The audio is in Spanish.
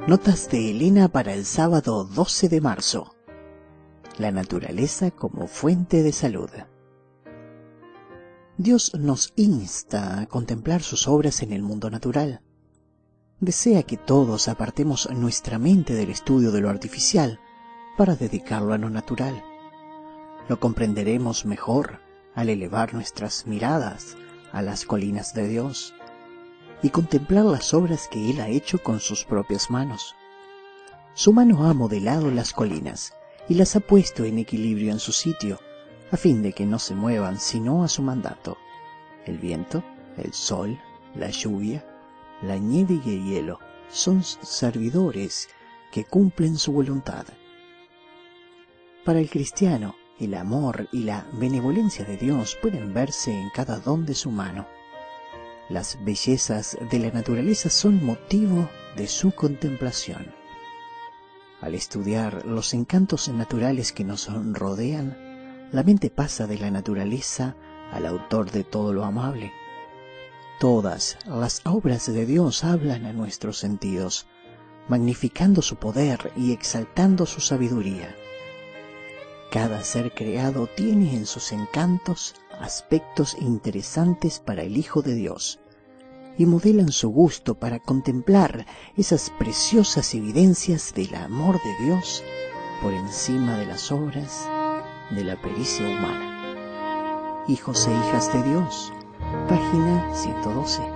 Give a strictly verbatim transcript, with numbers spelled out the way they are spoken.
Notas de Elena para el sábado doce de marzo. La naturaleza como fuente de salud. Dios nos insta a contemplar sus obras en el mundo natural. Desea que todos apartemos nuestra mente del estudio de lo artificial para dedicarlo a lo natural. Lo comprenderemos mejor al elevar nuestras miradas a las colinas de Dios y contemplar las obras que Él ha hecho con sus propias manos. Su mano ha modelado las colinas y las ha puesto en equilibrio en su sitio, a fin de que no se muevan sino a su mandato. El viento, el sol, la lluvia, la nieve y el hielo son servidores que cumplen su voluntad. Para el cristiano, el amor y la benevolencia de Dios pueden verse en cada don de su mano. Las bellezas de la naturaleza son motivo de su contemplación. Al estudiar los encantos naturales que nos rodean, la mente pasa de la naturaleza al autor de todo lo amable. Todas las obras de Dios hablan a nuestros sentidos, magnificando su poder y exaltando su sabiduría. Cada ser creado tiene en sus encantos aspectos interesantes para el Hijo de Dios y modelan su gusto para contemplar esas preciosas evidencias del amor de Dios por encima de las obras de la pericia humana. Hijos e hijas de Dios, página ciento doce.